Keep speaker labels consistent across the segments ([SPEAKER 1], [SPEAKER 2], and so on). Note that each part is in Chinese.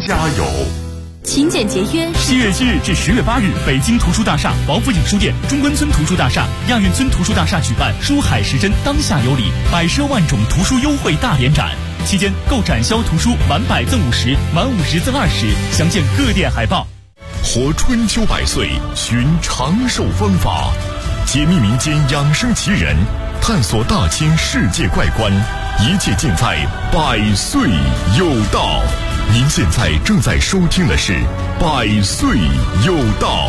[SPEAKER 1] 加油。
[SPEAKER 2] 勤俭节约。
[SPEAKER 3] 7月7日至10月8日，北京图书大厦、王府井书店、中关村图书大厦、亚运村图书大厦举办书海时针当下有礼，百奢万种图书优惠大联展。期间购展销图书满100赠50，满50赠20，详见各店海报。
[SPEAKER 1] 活春秋百岁，寻长寿方法，解密民间养生奇人，探索大千世界怪观，一切尽在百岁有道。您现在正在收听的是百岁有道。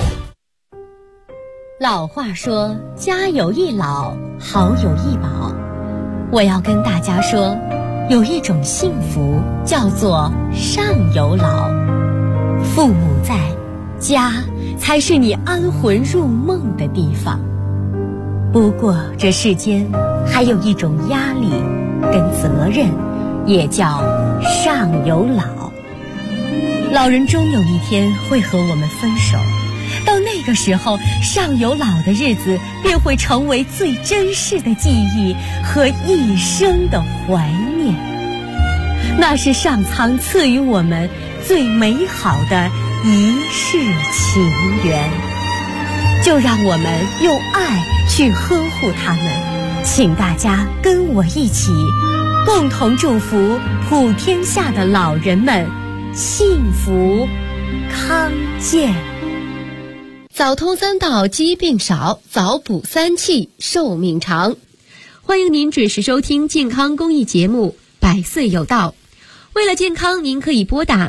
[SPEAKER 2] 老话说，家有一老，好有一宝。我要跟大家说，有一种幸福叫做上有老。父母在，家才是你安魂入梦的地方。不过这世间还有一种压力跟责任，也叫上有老。老人终有一天会和我们分手，到那个时候，上有老的日子便会成为最珍视的记忆和一生的怀念。那是上苍赐予我们最美好的一世情缘，就让我们用爱去呵护他们。请大家跟我一起，共同祝福普天下的老人们幸福康健。早通3道，疾病少；早补3气，寿命长。欢迎您准时收听健康公益节目《百岁有道》。为了健康，您可以拨打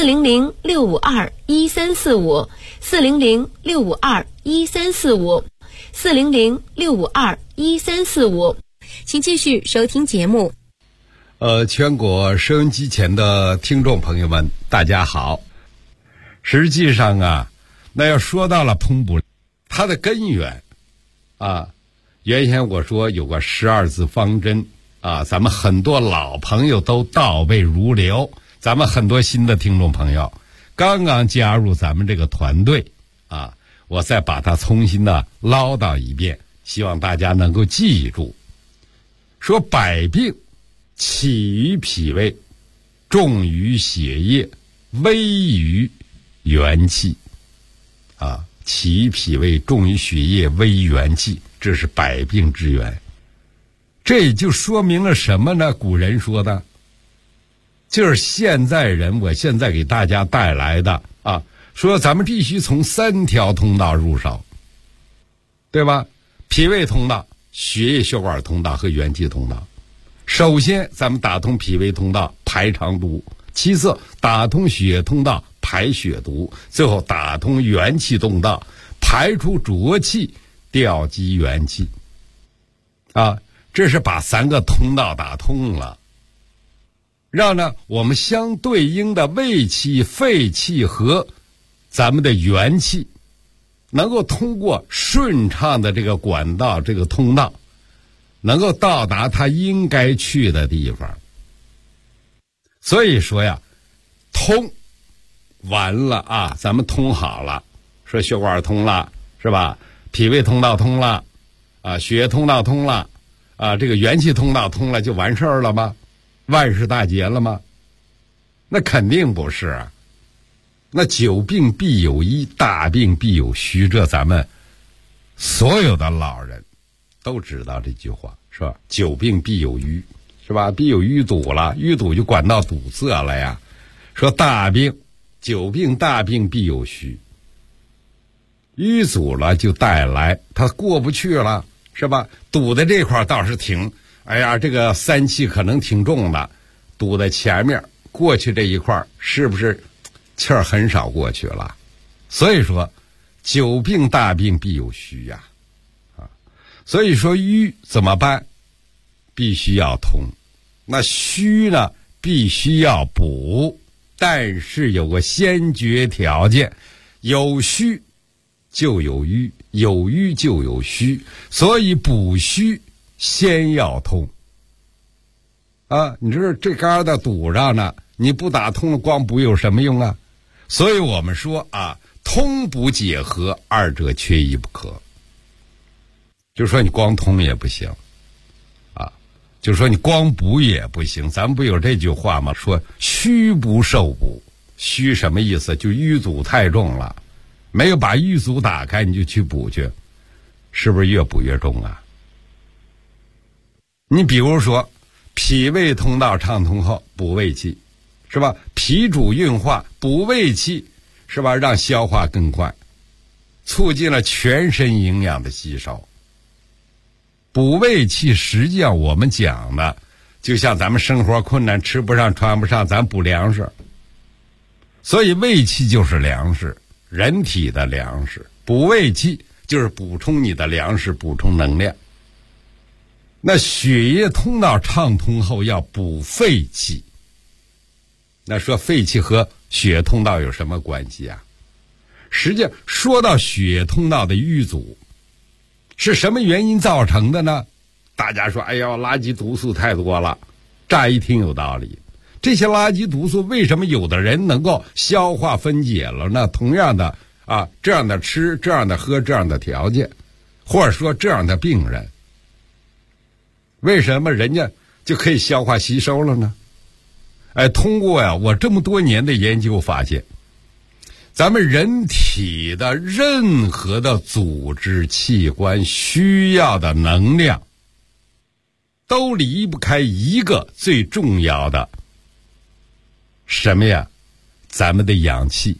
[SPEAKER 2] 400-652-1345、400-652-1345、400-652-1345。请继续收听节目。
[SPEAKER 4] 全国收音机前的听众朋友们，大家好。实际上啊，那要说到了通补，它的根源啊，原先我说有个12字方针啊，咱们很多老朋友都倒背如流，咱们很多新的听众朋友刚刚加入咱们这个团队啊，我再把它重新的唠叨一遍，希望大家能够记住。说百病起于脾胃，重于血液，危于元气啊，起于脾胃，重于血液，危于元气，这是百病之源。这也就说明了什么呢？古人说的就是现在人，我现在给大家带来的啊，说咱们必须从3条通道入手，对吧？脾胃通道、血液血管通道和元气通道。首先咱们打通脾胃通道，排肠毒；其次打通血液通道，排血毒；最后打通元气通道，排出浊气，调集元气啊，这是把3个通道打通了，让呢我们相对应的胃气、肺气和咱们的元气能够通过顺畅的这个管道、这个通道，能够到达它应该去的地方。所以说呀，通完了啊，咱们通好了，说血管通了是吧？脾胃通道通了啊，血液通道通了啊，这个元气通道通了就完事儿了吗？万事大吉了吗？那肯定不是啊。那久病必有医，大病必有虚，这咱们所有的老人都知道这句话，是吧？久病必有瘀，是吧？必有淤堵了，淤堵就管道堵塞了呀。说大病，久病大病必有虚，淤阻了就带来它过不去了，是吧？堵的这块倒是挺，哎呀，这个3气可能挺重的，堵在前面，过去这一块是不是气儿很少过去了？所以说久病大病必有虚呀。所以说瘀怎么办？必须要通。那虚呢，必须要补，但是有个先决条件，有虚就有瘀，有瘀就有虚，所以补虚先要通啊！你这这疙瘩堵上呢，你不打通了，光补有什么用啊？所以我们说啊，通补结合，二者缺一不可。就说你光通也不行啊，就说你光补也不行。咱们不有这句话吗？说虚不受补虚什么意思？就瘀阻太重了，没有把瘀阻打开，你就去补去，是不是越补越重啊？你比如说脾胃通道畅通后补胃气，是吧？脾主运化，补胃气，是吧？让消化更快，促进了全身营养的吸收。补胃气实际上我们讲的就像咱们生活困难，吃不上穿不上，咱补粮食。所以胃气就是粮食，人体的粮食。补胃气就是补充你的粮食，补充能量。那血液通道畅通后要补肺气。那说肺气和血通道有什么关系啊？实际上说到血通道的淤阻，是什么原因造成的呢？大家说，哎呀，垃圾毒素太多了，乍一听有道理。这些垃圾毒素为什么有的人能够消化分解了呢？同样的这样的吃，这样的喝，这样的条件，或者说这样的病人，为什么人家就可以消化吸收了呢？通过我这么多年的研究发现，咱们人体的任何的组织器官需要的能量都离不开一个最重要的什么呀？咱们的氧气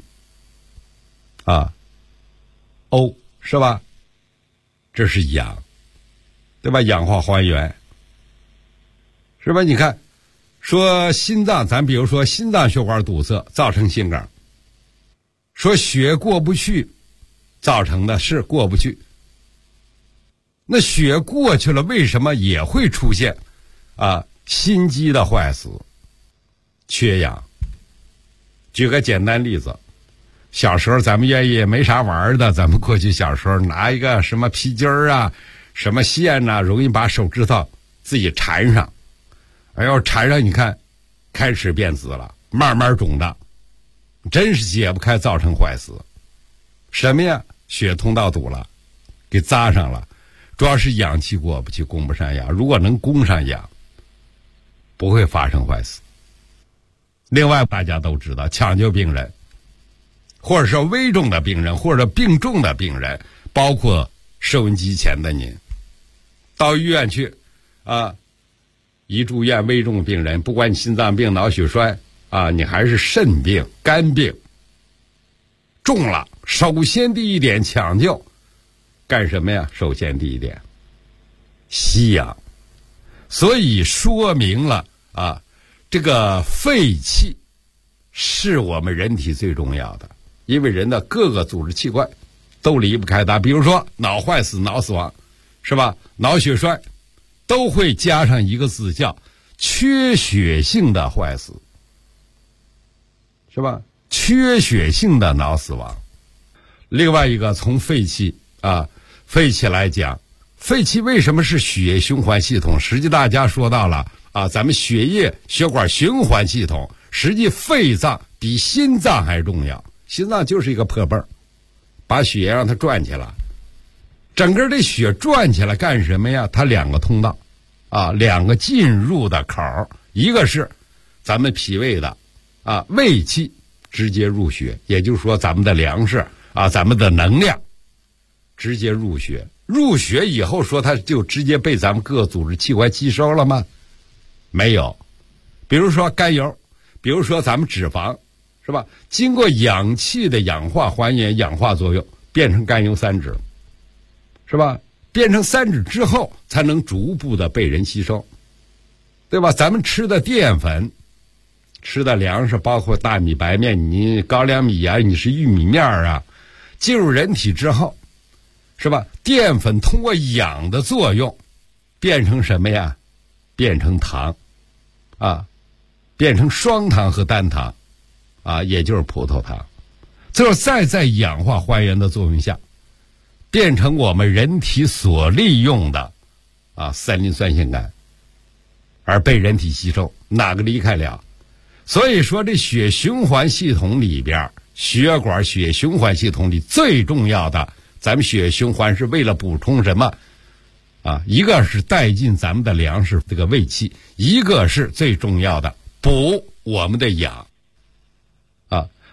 [SPEAKER 4] O， 是吧？这是氧，对吧？氧化还原，是吧？你看说心脏，咱比如说心脏血管堵塞造成心梗，说血过不去造成的是过不去。那血过去了，为什么也会出现心肌的坏死、缺氧？举个简单例子，小时候咱们愿意没啥玩的，咱们过去小时候拿一个什么皮筋儿什么线容易把手指头自己缠上，缠上你看开始变紫了，慢慢肿大，真是解不开，造成坏死。什么呀？血通道堵了，给扎上了，主要是氧气过不去，供不上氧。如果能供上氧，不会发生坏死。另外大家都知道，抢救病人或者是危重的病人或者病重的病人，包括收音机前的您，到医院去一住院危重病人，不管你心脏病、脑血栓你还是肾病、肝病重了，首先第一点抢救干什么呀？首先第一点吸氧。所以说明了这个肺气是我们人体最重要的，因为人的各个组织器官都离不开它。比如说脑坏死、脑死亡，是吧？脑血栓都会加上一个字叫缺血性的坏死，是吧？缺血性的脑死亡。另外一个从肺气肺气来讲，肺气为什么是血液循环系统？实际大家说到了咱们血液血管循环系统，实际肺脏比心脏还重要。心脏就是一个破泵，把血液让它转起来，整个这血转起来干什么呀？它两个通道两个进入的口，一个是咱们脾胃的胃气直接入血，也就是说咱们的粮食咱们的能量直接入血，入血以后说它就直接被咱们各组织器官吸收了吗？没有。比如说甘油，比如说咱们脂肪，是吧？经过氧气的氧化还原、氧化作用，变成甘油三酯，是吧？变成三酯之后才能逐步的被人吸收，对吧？咱们吃的淀粉、吃的粮食，包括大米、白面，你高粱米你是玉米面进入人体之后，是吧？淀粉通过氧的作用变成什么呀？变成糖变成双糖和单糖也就是葡萄糖，最后再在氧化还原的作用下变成我们人体所利用的三磷酸腺苷，而被人体吸收，哪个离开了？所以说这血循环系统里边，血管血循环系统里最重要的，咱们血循环是为了补充什么一个是带进咱们的粮食这个胃气，一个是最重要的补我们的氧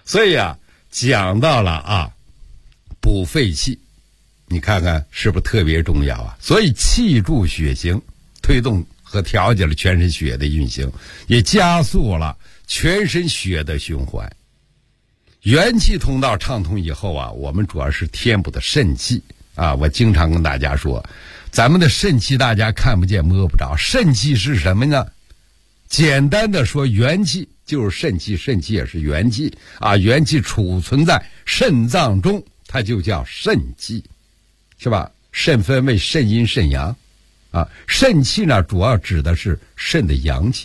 [SPEAKER 4] 所以啊，讲到了补肺气，你看看是不是特别重要啊？所以气助血行，推动和调节了全身血的运行，也加速了全身血的循环。元气通道畅通以后啊，我们主要是填补的肾气啊。我经常跟大家说，咱们的肾气大家看不见摸不着，肾气是什么呢？简单的说，元气就是肾气，肾气也是元气啊。元气储存在肾脏中，它就叫肾气，是吧？肾分为肾阴肾阳啊。肾气呢，主要指的是肾的阳气。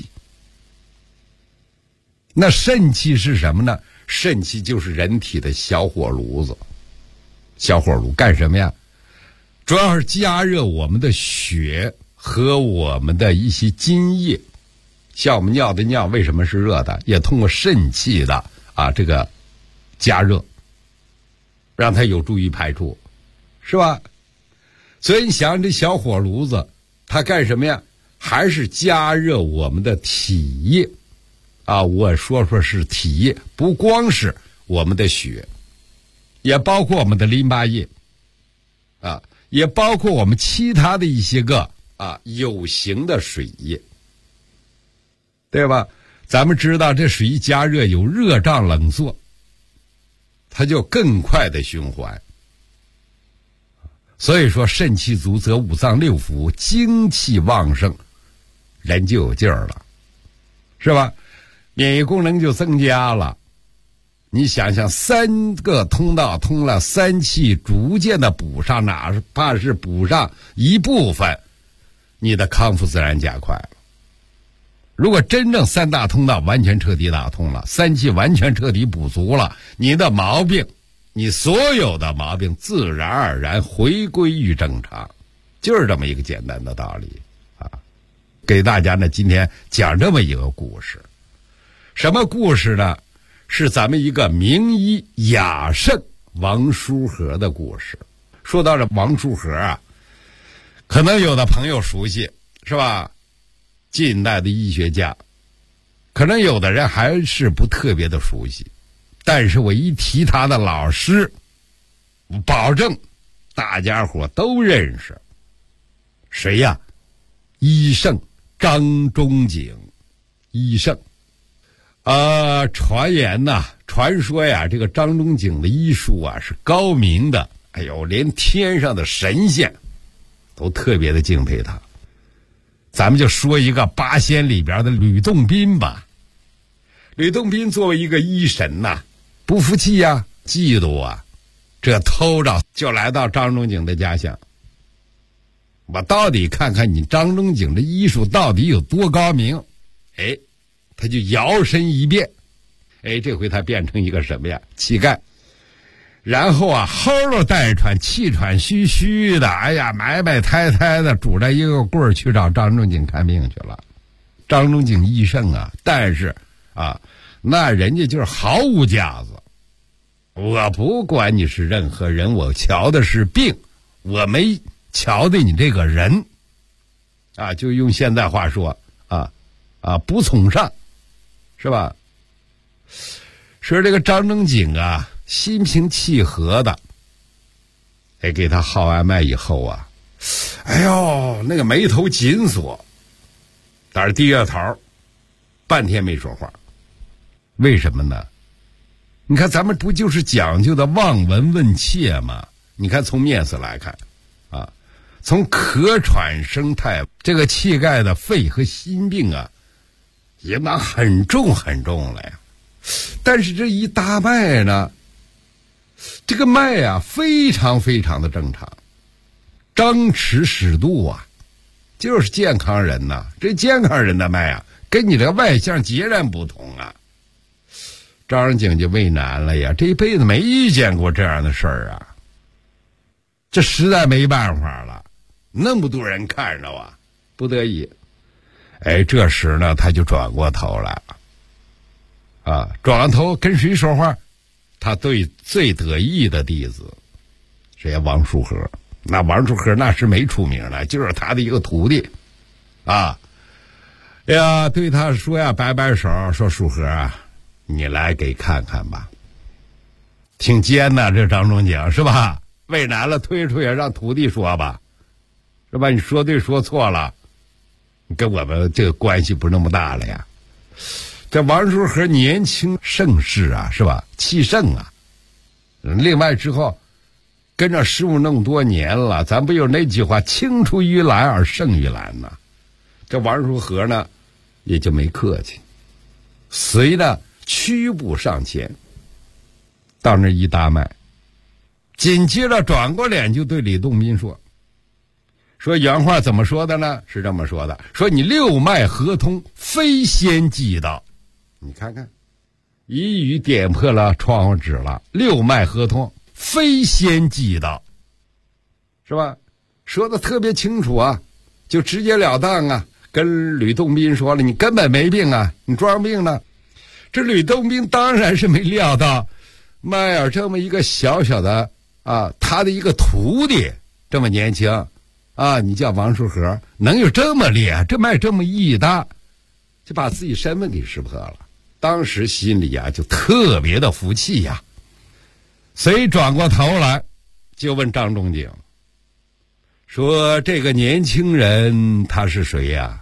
[SPEAKER 4] 那肾气是什么呢？肾气就是人体的小火炉子。小火炉干什么呀？主要是加热我们的血和我们的一些津液。像我们尿的尿为什么是热的？也通过肾气的这个加热，让它有助于排出，是吧？所以你想这小火炉子它干什么呀？还是加热我们的体液啊。我说是体液，不光是我们的血，也包括我们的淋巴液啊，也包括我们其他的一些个有形的水液，对吧？咱们知道这水一加热有热胀冷缩，它就更快的循环。所以说肾气足则五脏六腑精气旺盛，人就有劲儿了，是吧？免疫功能就增加了。你想想3个通道通了，三气逐渐的补上，哪怕是补上一部分，你的康复自然加快了。如果真正3大通道完全彻底打通了，三气完全彻底补足了，你的毛病，你所有的毛病自然而然回归于正常，就是这么一个简单的道理啊。给大家呢今天讲这么一个故事。什么故事呢？是咱们一个名医雅圣王叔和的故事。说到这王叔和啊，可能有的朋友熟悉，是吧？近代的医学家，可能有的人还是不特别的熟悉，但是我一提他的老师，我保证大家伙都认识。谁呀？医圣张仲景。医圣传言呐，传说呀，这个张仲景的医术啊是高明的，哎呦，连天上的神仙都特别的敬佩他。咱们就说一个八仙里边的吕洞宾吧。吕洞宾作为一个医神呐，不服气呀，嫉妒啊，这偷着就来到张仲景的家乡。我到底看看你张仲景的医术到底有多高明。他就摇身一变，这回他变成一个什么呀？乞丐。然后喉咙带喘，气喘吁吁的，埋埋汰汰的，拄着一个棍儿去找张仲景看病去了。张仲景医圣啊，但是那人家就是毫无架子。我不管你是任何人，我瞧的是病，我没瞧的你这个人就用现代话说不从上，是吧？说这个张仲景啊，心平气和的，给他号完脉以后啊，那个眉头紧锁，但是低着头，半天没说话。为什么呢？你看咱们不就是讲究的望闻问切吗？你看从面色来看从咳喘声态，这个气盖的肺和心病也拿很重很重了呀。但是这一搭脉呢，这个脉非常非常的正常，张弛适度就是健康人呐。这健康人的脉跟你这个外象截然不同张仲景就为难了呀，这一辈子没见过这样的事儿这实在没办法了，那么多人看着不得已。这时呢他就转过头来了转过头跟谁说话？他对最得意的弟子，谁呀？王叔和。那王叔和那是没出名了，就是他的一个徒弟对他说摆摆手，说叔和你来给看看吧。 挺尖呐，这张仲景是吧？为难了推出也让徒弟说吧，是吧？你说对说错了，跟我们这个关系不那么大了呀。这王叔和年轻盛世啊，是吧？气盛啊。另外之后跟着师傅那么多年了，咱不有那句话青出于蓝而胜于蓝呐。这王叔和呢也就没客气，随着屈步上前，到那一搭脉，紧接着转过脸就对李洞宾说原话怎么说的呢？是这么说的，说你六脉合通，非仙即道。你看看，一语点破了窗户纸了，六脉合通，非仙即道，是吧？说的特别清楚啊，就直截了当啊，跟吕洞宾说了，你根本没病啊，你装病呢。这吕洞宾当然是没料到麦尔这么一个小小的啊，他的一个徒弟这么年轻啊，你叫王叔和能有这么厉害，这脉这么一搭，就把自己身份给识破了。当时心里啊就特别的服气呀，所转过头来就问张仲景说这个年轻人他是谁呀？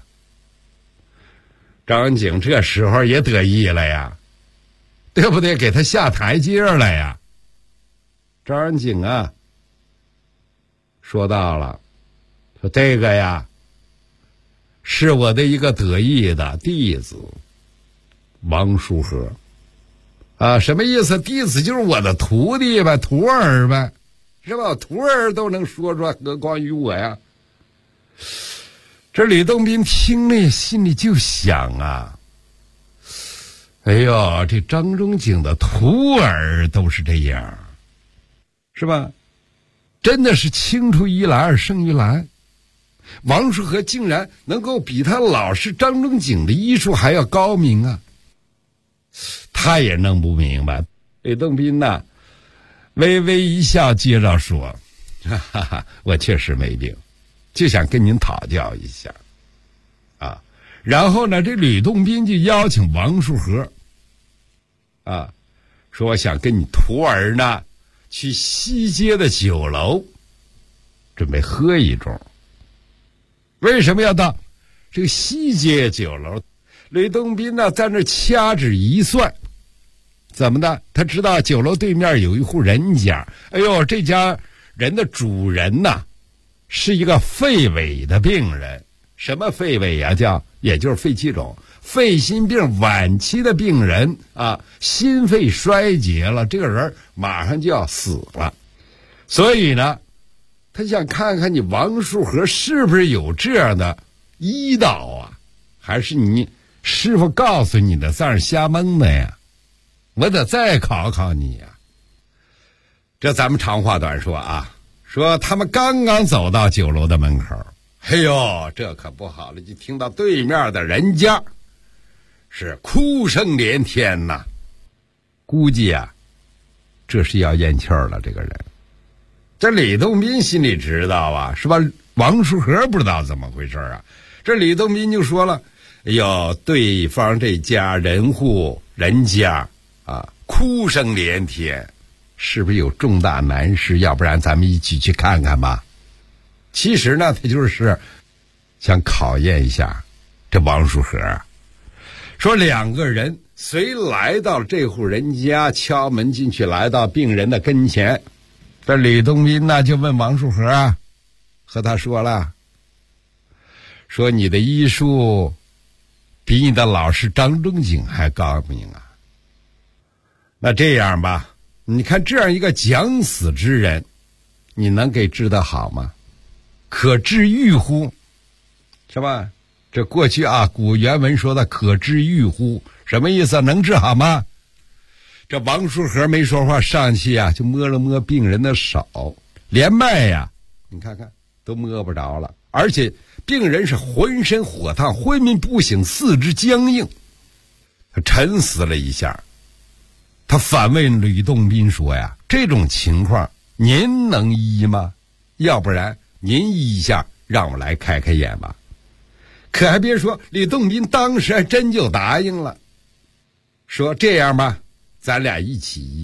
[SPEAKER 4] 张景这时候也得意了呀，对不对？给他下台阶了呀。张景啊说到了，说这个呀是我的一个得意的弟子王叔和啊。什么意思？弟子就是我的徒弟呗，徒儿呗，是吧？徒儿都能说出来，何况于我呀。这李洞宾听了心里就想啊，哎呦，这张仲景的徒儿都是这样，是吧？真的是青出于蓝而胜于蓝。王叔和竟然能够比他老师张仲景的医术还要高明啊，他也弄不明白。李洞宾呐微微一笑，接着说哈哈，我确实没病，就想跟您讨教一下啊。然后呢，这吕洞宾就邀请王叔和啊，说我想跟你徒儿呢去西街的酒楼准备喝一盅。为什么要到这个西街酒楼？吕洞宾呢在那掐指一算，怎么的？他知道酒楼对面有一户人家，哎呦，这家人的主人呐是一个肺痿的病人。什么肺痿呀？也就是肺气肿，肺心病晚期的病人啊，心肺衰竭了，这个人马上就要死了。所以呢，他想看看你王叔和是不是有这样的医道啊，还是你师傅告诉你的在那瞎蒙的呀？我得再考考你呀。这咱们长话短说啊，说他们刚刚走到酒楼的门口，哎呦，这可不好了，就听到对面的人家是哭声连天呐。估计啊这是要咽气儿了。这个人，这李洞宾心里知道啊，是吧？王叔和不知道怎么回事啊。这李洞宾就说了，哎呦，对方这家人户人家啊哭声连天，是不是有重大难事？要不然咱们一起去看看吧。其实呢，他就是想考验一下这王叔和。说两个人虽来到这户人家，敲门进去，来到病人的跟前。这李洞宾呢就问王叔和啊，和他说了，说你的医术比你的老师张仲景还高明啊。那这样吧，你看这样一个将死之人，你能给治得好吗？可治愈乎？是吧？这过去啊，古原文说的可治愈乎，什么意思？能治好吗？这王叔和没说话，上去啊就摸了摸病人的手，连脉呀你看看都摸不着了，而且病人是浑身火烫，昏迷不醒，四肢僵硬。他沉思了一下，他反问吕洞宾说呀，这种情况您能医吗？要不然您医一下，让我来开开眼吧。可还别说，吕洞宾当时还真就答应了，说这样吧，咱俩一起医。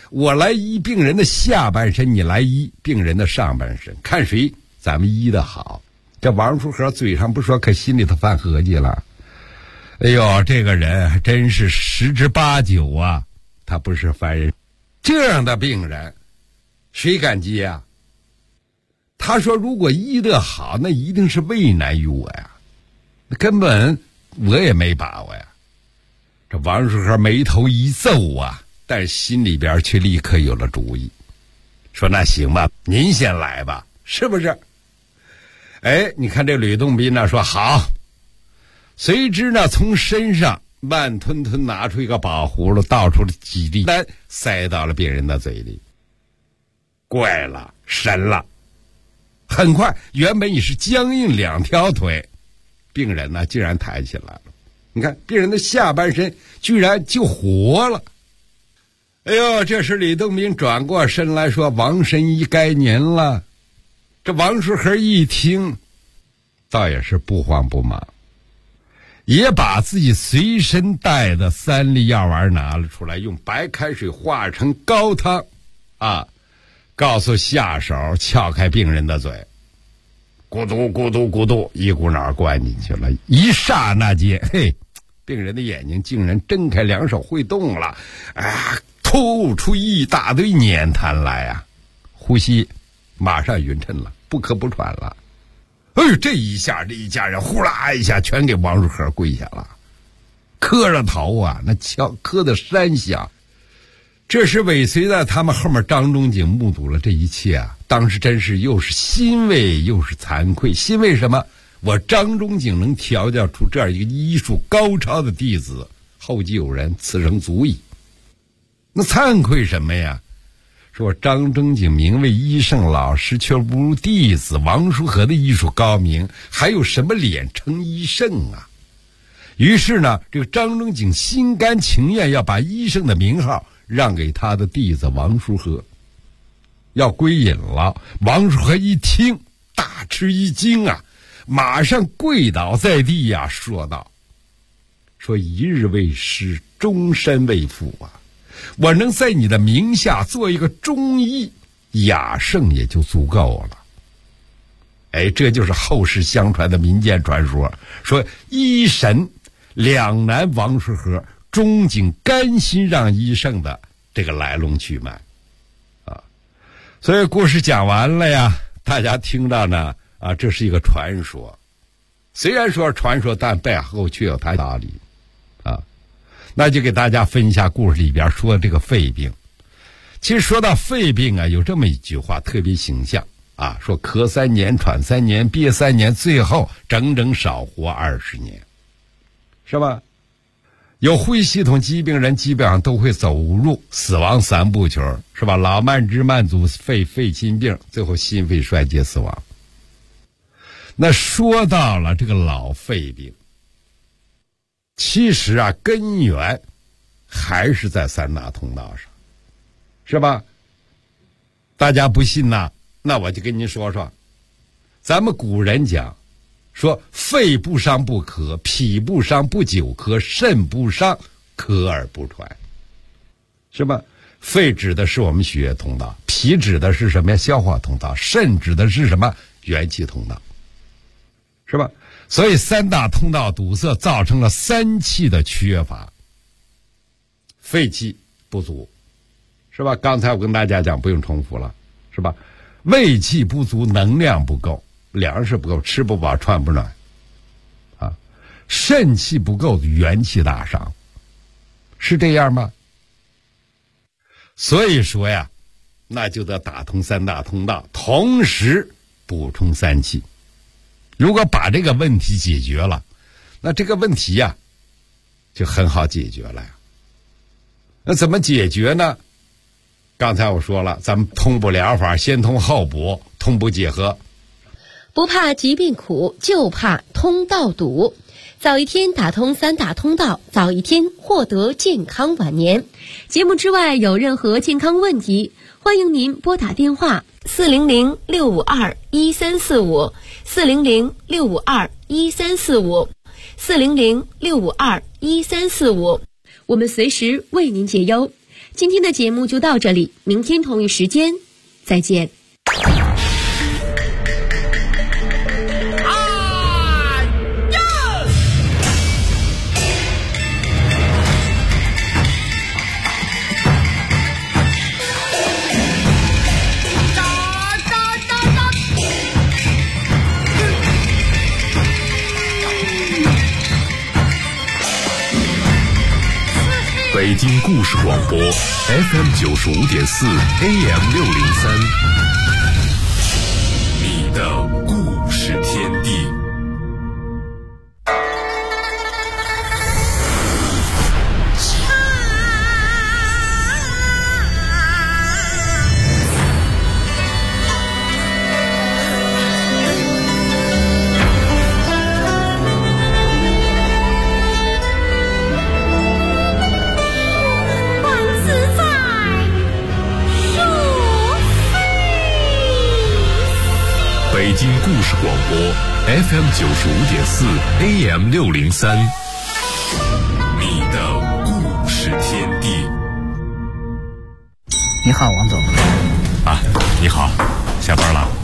[SPEAKER 4] 我来医病人的下半身，你来医病人的上半身，看谁咱们医的好。这王书和嘴上不说，可心里头犯合计了。哎呦，这个人还真是10之8九啊，他不是凡人。这样的病人谁敢接啊？他说如果医得好，那一定是为难于我呀，根本我也没把握呀。这王书和眉头一皱啊，但是心里边却立刻有了主意，说那行吧，您先来吧，是不是？哎，你看这吕洞宾呢说好，随之呢从身上慢吞吞拿出一个宝葫芦，倒出了几粒丹，塞到了病人的嘴里。怪了，神了！很快，原本已是僵硬2条腿，病人呢竟然抬起来了。你看，病人的下半身居然就活了。哎呦，这时李洞宾转过身来说：“王神医该您了。”这王书和一听，倒也是不慌不忙，也把自己随身带的3粒药丸拿了出来，用白开水化成高汤啊，告诉下手撬开病人的嘴，咕嘟咕嘟咕嘟，一股脑灌进去了。一刹那间，嘿，病人的眼睛竟然睁开，2手会动了，吐出一大堆粘痰来啊，呼吸马上匀称了，不咳不喘了。这一下这一家人呼啦一下全给王书和跪下了，磕着头啊，那磕的山响。这时尾随在他们后面张仲景目睹了这一切啊，当时真是又是欣慰又是惭愧。欣慰什么？我张仲景能调教出这样一个医术高超的弟子，后继有人，此生足矣。那惭愧什么呀？说张仲景名为医圣老师，却不如弟子王书和的医术高明，还有什么脸称医圣啊？于是呢，这个张仲景心甘情愿要把医圣的名号让给他的弟子王书和，要归隐了。王书和一听大吃一惊啊，马上跪倒在地呀，说道：“说一日为师，终身为父啊！我能在你的名下做一个中医雅圣也就足够了。”哎，这就是后世相传的民间传说，说医神两难王书和，钟景甘心让医圣的这个来龙去脉啊。所以故事讲完了呀，大家听到呢啊，这是一个传说，虽然说传说，但背后却有它道理啊。那就给大家分一下故事里边说的这个肺病。其实说到肺病啊，有这么一句话特别形象啊，说咳3年，喘3年，憋3年，最后整整少活20年，是吧？有呼吸系统疾病人基本上都会走入死亡3部曲，是吧？老慢支、慢阻肺、肺心病，最后心肺衰竭死亡。那说到了这个老肺病，其实啊，根源还是在3大通道上，是吧？大家不信呐，那我就跟您说说，咱们古人讲说，肺不伤不咳，脾不伤不久咳，肾不伤咳而不喘，是吧？肺指的是我们血液通道，脾指的是什么呀？消化通道，肾指的是什么？元气通道，是吧？所以3大通道堵塞，造成了3气的缺乏，肺气不足，是吧？刚才我跟大家讲，不用重复了，是吧？胃气不足，能量不够，粮食不够，吃不饱穿不暖啊。肾气不够，元气大伤，是这样吗？所以说呀，那就得打通3大通道，同时补充3气。如果把这个问题解决了，那这个问题呀就很好解决了呀。那怎么解决呢？刚才我说了，咱们通补疗法，先通后补，通补结合。
[SPEAKER 2] 不怕疾病苦，就怕通道堵。早一天打通3大通道，早一天获得健康晚年。节目之外有任何健康问题，欢迎您拨打电话400-652-1345 400-652-1345 400-652-1345，我们随时为您解忧。 今天的节目就到这里，明天同一时间再见。
[SPEAKER 1] 北京故事广播 FM95.4 AM603， 你的故事天地。北京故事广播 FM95.4 AM603， 你的故事天地。
[SPEAKER 5] 你好，王总。
[SPEAKER 4] 啊，你好，下班了。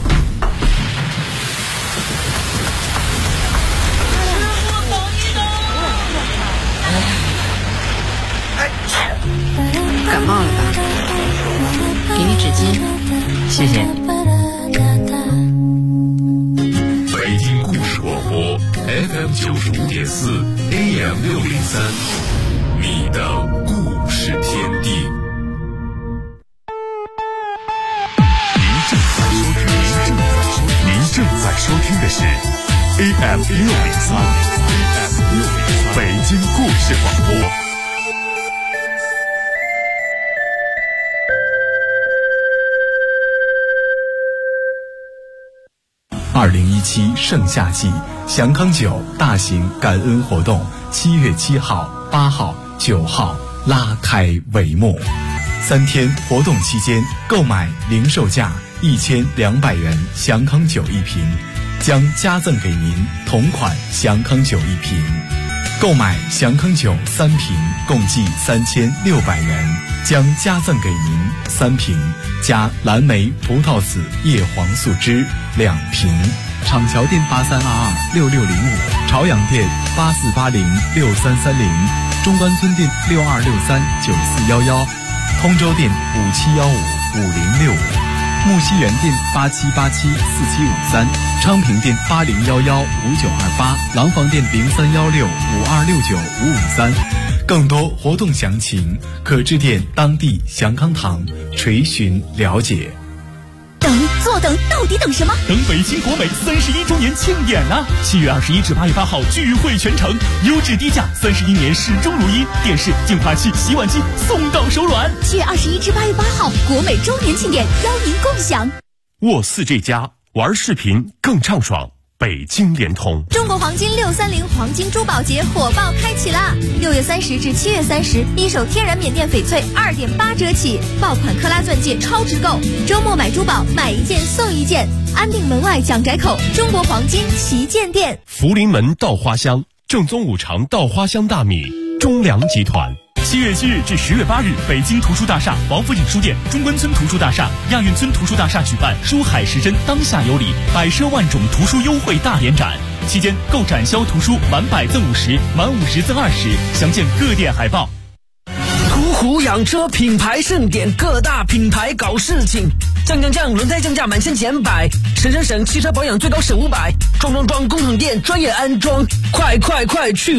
[SPEAKER 5] 感冒了吧？给你纸巾，谢谢。
[SPEAKER 1] 北京故事广播 FM95.4 AM603， 你的故事天地。您正在收听的是 AM603 北京故事广播。
[SPEAKER 6] 2017盛夏季祥康酒大型感恩活动7月7号、8号、9号拉开帷幕。3天活动期间，购买零售价1200元祥康酒1瓶，将加赠给您同款祥康酒1瓶。购买祥康酒3瓶，共计3600元，将加赠给您3瓶加蓝莓葡萄籽叶黄素汁2瓶。厂桥店83226605，朝阳店84806330，中关村店62639411，通州店57155065，木樨园店87874753，昌平店80115928，廊坊店031652695553。更多活动详情可致电当地祥康堂垂询了解。
[SPEAKER 7] 等，到底等什么？
[SPEAKER 3] 等北京国美31周年庆典啊！7月21至8月8号聚会全城，优质低价，31年始终如一，电视、净化器、洗碗机送到手软。
[SPEAKER 7] 7月21至8月8号，国美周年庆典，邀您共享。
[SPEAKER 1] 沃4这家玩视频更畅爽。北京联通
[SPEAKER 7] 中国黄金630黄金珠宝节火爆开启啦！6月30至7月30，一手天然缅甸翡翠2.8折起，爆款克拉钻戒超值购，周末买珠宝买1件送1件，安定门外蒋宅口中国黄金旗舰店。
[SPEAKER 1] 福临门稻花香正宗五常稻花香大米，中粮集团。
[SPEAKER 3] 7月7日至10月8日，北京图书大厦、王府井书店、中关村图书大厦、亚运村图书大厦举办书海时针当下有礼，百奢万种图书优惠大联展。期间购展销图书满100赠50，满50赠20，详见各店海报。
[SPEAKER 8] 途虎养车品牌盛典，各大品牌搞事情，降，轮胎降价满1000减100，省，汽车保养最高省500，装，工厂店专业安装，快去！